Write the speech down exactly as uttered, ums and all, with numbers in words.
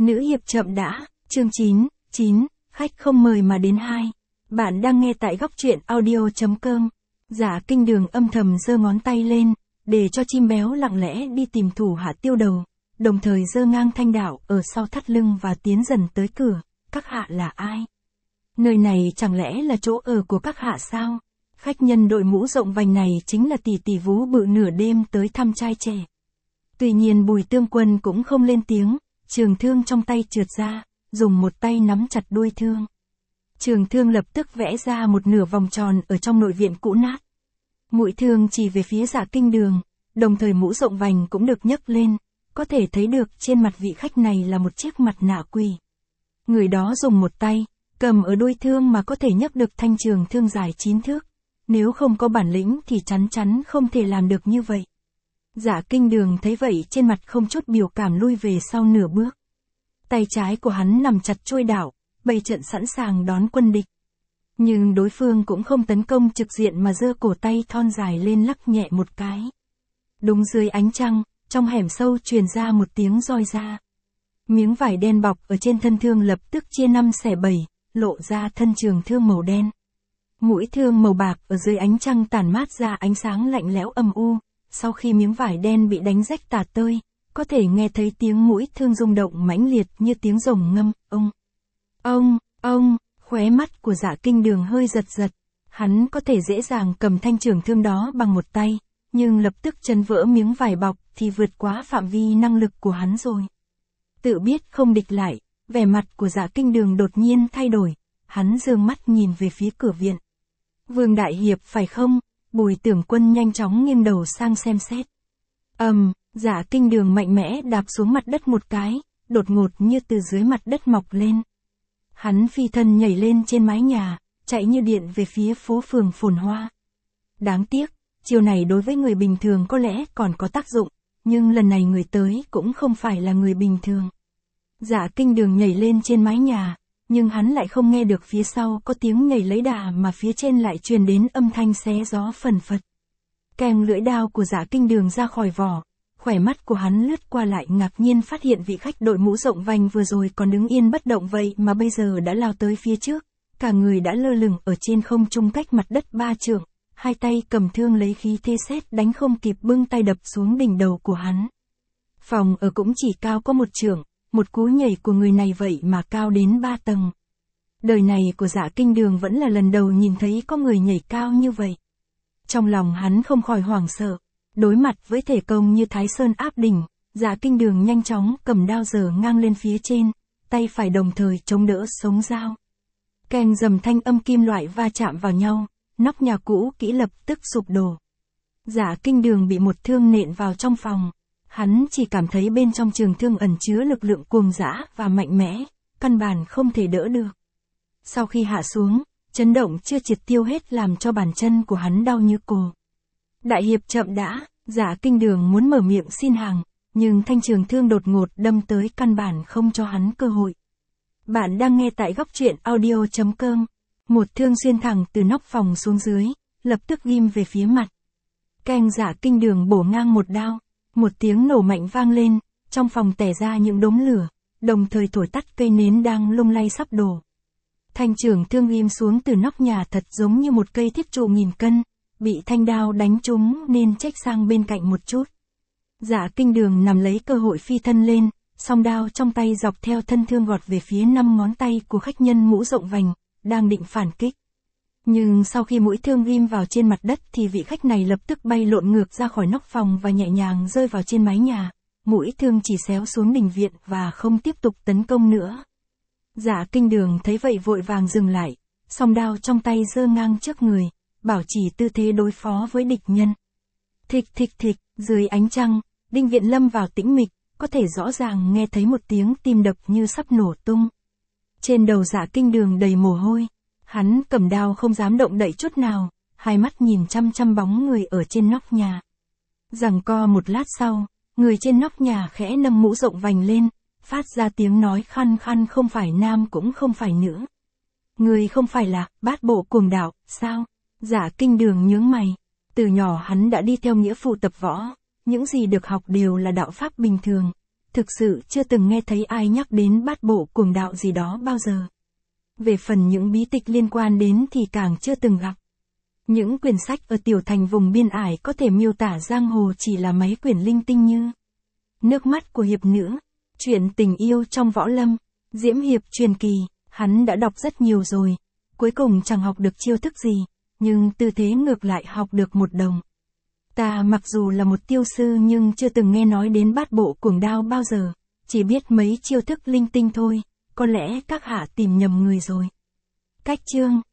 Nữ hiệp chậm đã, chương chín, chín, khách không mời mà đến hai. Bạn đang nghe tại góc truyện audio chấm com. Giả Kinh Đường âm thầm giơ ngón tay lên, để cho chim béo lặng lẽ đi tìm thủ hạ tiêu đầu, đồng thời giơ ngang thanh đạo ở sau thắt lưng và tiến dần tới cửa. Các hạ là ai? Nơi này chẳng lẽ là chỗ ở của các hạ sao? Khách nhân đội mũ rộng vành này chính là tỷ tỷ Vú Bự nửa đêm tới thăm trai trẻ. Tuy nhiên Bùi Tương Quân cũng không lên tiếng, trường thương trong tay trượt ra, dùng một tay nắm chặt đuôi thương. Trường thương lập tức vẽ ra một nửa vòng tròn ở trong nội viện cũ nát. Mũi thương chỉ về phía Giả Kinh Đường, đồng thời mũ rộng vành cũng được nhấc lên, có thể thấy được trên mặt vị khách này là một chiếc mặt nạ quỷ. Người đó dùng một tay, cầm ở đuôi thương mà có thể nhấc được thanh trường thương dài chín thước. Nếu không có bản lĩnh thì chắn chắn không thể làm được như vậy. Giả Kinh Đường thấy vậy trên mặt không chút biểu cảm lui về sau nửa bước. Tay trái của hắn nằm chặt trôi đảo, bày trận sẵn sàng đón quân địch. Nhưng đối phương cũng không tấn công trực diện mà giơ cổ tay thon dài lên lắc nhẹ một cái. Đúng dưới ánh trăng, trong hẻm sâu truyền ra một tiếng roi ra. Miếng vải đen bọc ở trên thân thương lập tức chia năm xẻ bảy, lộ ra thân trường thương màu đen. Mũi thương màu bạc ở dưới ánh trăng tản mát ra ánh sáng lạnh lẽo âm u. Sau khi miếng vải đen bị đánh rách tả tơi, có thể nghe thấy tiếng mũi thương rung động mãnh liệt như tiếng rồng ngâm. Ông, ông, ông, khóe mắt của Giả Kinh Đường hơi giật giật. Hắn có thể dễ dàng cầm thanh trường thương đó bằng một tay, nhưng lập tức chấn vỡ miếng vải bọc thì vượt quá phạm vi năng lực của hắn rồi. Tự biết không địch lại, vẻ mặt của Giả Kinh Đường đột nhiên thay đổi. Hắn giương mắt nhìn về phía cửa viện. Vương Đại Hiệp phải không? Bùi Tưởng Quân nhanh chóng nghiêng đầu sang xem xét. Ầm, um, Giả Kinh Đường mạnh mẽ đạp xuống mặt đất một cái, đột ngột như từ dưới mặt đất mọc lên. Hắn phi thân nhảy lên trên mái nhà, chạy như điện về phía phố phường phồn hoa. Đáng tiếc, chiều này đối với người bình thường có lẽ còn có tác dụng, nhưng lần này người tới cũng không phải là người bình thường. Giả Kinh Đường nhảy lên trên mái nhà, nhưng hắn lại không nghe được phía sau có tiếng nhảy lấy đà mà phía trên lại truyền đến âm thanh xé gió phần phật. Keng lưỡi đao của Giả Kinh Đường ra khỏi vỏ, khỏe mắt của hắn lướt qua lại ngạc nhiên phát hiện vị khách đội mũ rộng vành vừa rồi còn đứng yên bất động vậy mà bây giờ đã lao tới phía trước, cả người đã lơ lửng ở trên không trung cách mặt đất ba trượng, hai tay cầm thương lấy khí thế sét đánh không kịp bưng tay đập xuống đỉnh đầu của hắn. Phòng ở cũng chỉ cao có một trượng. Một cú nhảy của người này vậy mà cao đến ba tầng. Đời này của Giả Kinh Đường vẫn là lần đầu nhìn thấy có người nhảy cao như vậy. Trong lòng hắn không khỏi hoảng sợ. Đối mặt với thể công như Thái Sơn áp đỉnh, Giả Kinh Đường nhanh chóng cầm đao giở ngang lên phía trên, tay phải đồng thời chống đỡ sống dao. Keng dầm thanh âm kim loại va chạm vào nhau, nóc nhà cũ kỹ lập tức sụp đổ. Giả Kinh Đường bị một thương nện vào trong phòng. Hắn chỉ cảm thấy bên trong trường thương ẩn chứa lực lượng cuồng dã và mạnh mẽ, căn bản không thể đỡ được. Sau khi hạ xuống, chấn động chưa triệt tiêu hết làm cho bàn chân của hắn đau như cồ. Đại hiệp chậm đã, Giả Kinh Đường muốn mở miệng xin hàng, nhưng thanh trường thương đột ngột đâm tới căn bản không cho hắn cơ hội. Bạn đang nghe tại góc truyện audio chấm com. Một thương xuyên thẳng từ nóc phòng xuống dưới, lập tức ghim về phía mặt. Keng Giả Kinh Đường bổ ngang một đao. Một tiếng nổ mạnh vang lên, trong phòng tẻ ra những đốm lửa, đồng thời thổi tắt cây nến đang lung lay sắp đổ. Thanh trường thương ghim xuống từ nóc nhà thật giống như một cây thiết trụ nghìn cân, bị thanh đao đánh trúng nên chếch sang bên cạnh một chút. Giả Kinh Đường nằm lấy cơ hội phi thân lên, song đao trong tay dọc theo thân thương gọt về phía năm ngón tay của khách nhân mũ rộng vành, đang định phản kích. Nhưng sau khi mũi thương ghim vào trên mặt đất thì vị khách này lập tức bay lộn ngược ra khỏi nóc phòng và nhẹ nhàng rơi vào trên mái nhà. Mũi thương chỉ xéo xuống đình viện và không tiếp tục tấn công nữa. Giả Kinh Đường thấy vậy vội vàng dừng lại, song đao trong tay giơ ngang trước người, bảo trì tư thế đối phó với địch nhân. Thịch thịch thịch, dưới ánh trăng, đình viện lâm vào tĩnh mịch, có thể rõ ràng nghe thấy một tiếng tim đập như sắp nổ tung. Trên đầu Giả Kinh Đường đầy mồ hôi. Hắn cầm đao không dám động đậy chút nào, hai mắt nhìn chăm chăm bóng người ở trên nóc nhà. Giằng co một lát sau, người trên nóc nhà khẽ nâng mũ rộng vành lên, phát ra tiếng nói khăn khăn không phải nam cũng không phải nữ. Người không phải là Bát Bộ Cuồng Đạo, sao? Giả Kinh Đường nhướng mày. Từ nhỏ hắn đã đi theo nghĩa phụ tập võ, những gì được học đều là đạo pháp bình thường. thực sự chưa từng nghe thấy ai nhắc đến bát bộ cuồng đạo gì đó bao giờ. Về phần những bí tịch liên quan đến thì càng chưa từng gặp. Những quyển sách ở tiểu thành vùng biên ải có thể miêu tả giang hồ chỉ là mấy quyển linh tinh như Nước mắt của hiệp nữ, Chuyện tình yêu trong võ lâm, Diễm hiệp truyền kỳ. Hắn đã đọc rất nhiều rồi, cuối cùng chẳng học được chiêu thức gì, nhưng tư thế ngược lại học được một đồng. Ta mặc dù là một tiêu sư nhưng chưa từng nghe nói đến bát bộ cuồng đao bao giờ, chỉ biết mấy chiêu thức linh tinh thôi, có lẽ các hạ tìm nhầm người rồi. Cách chương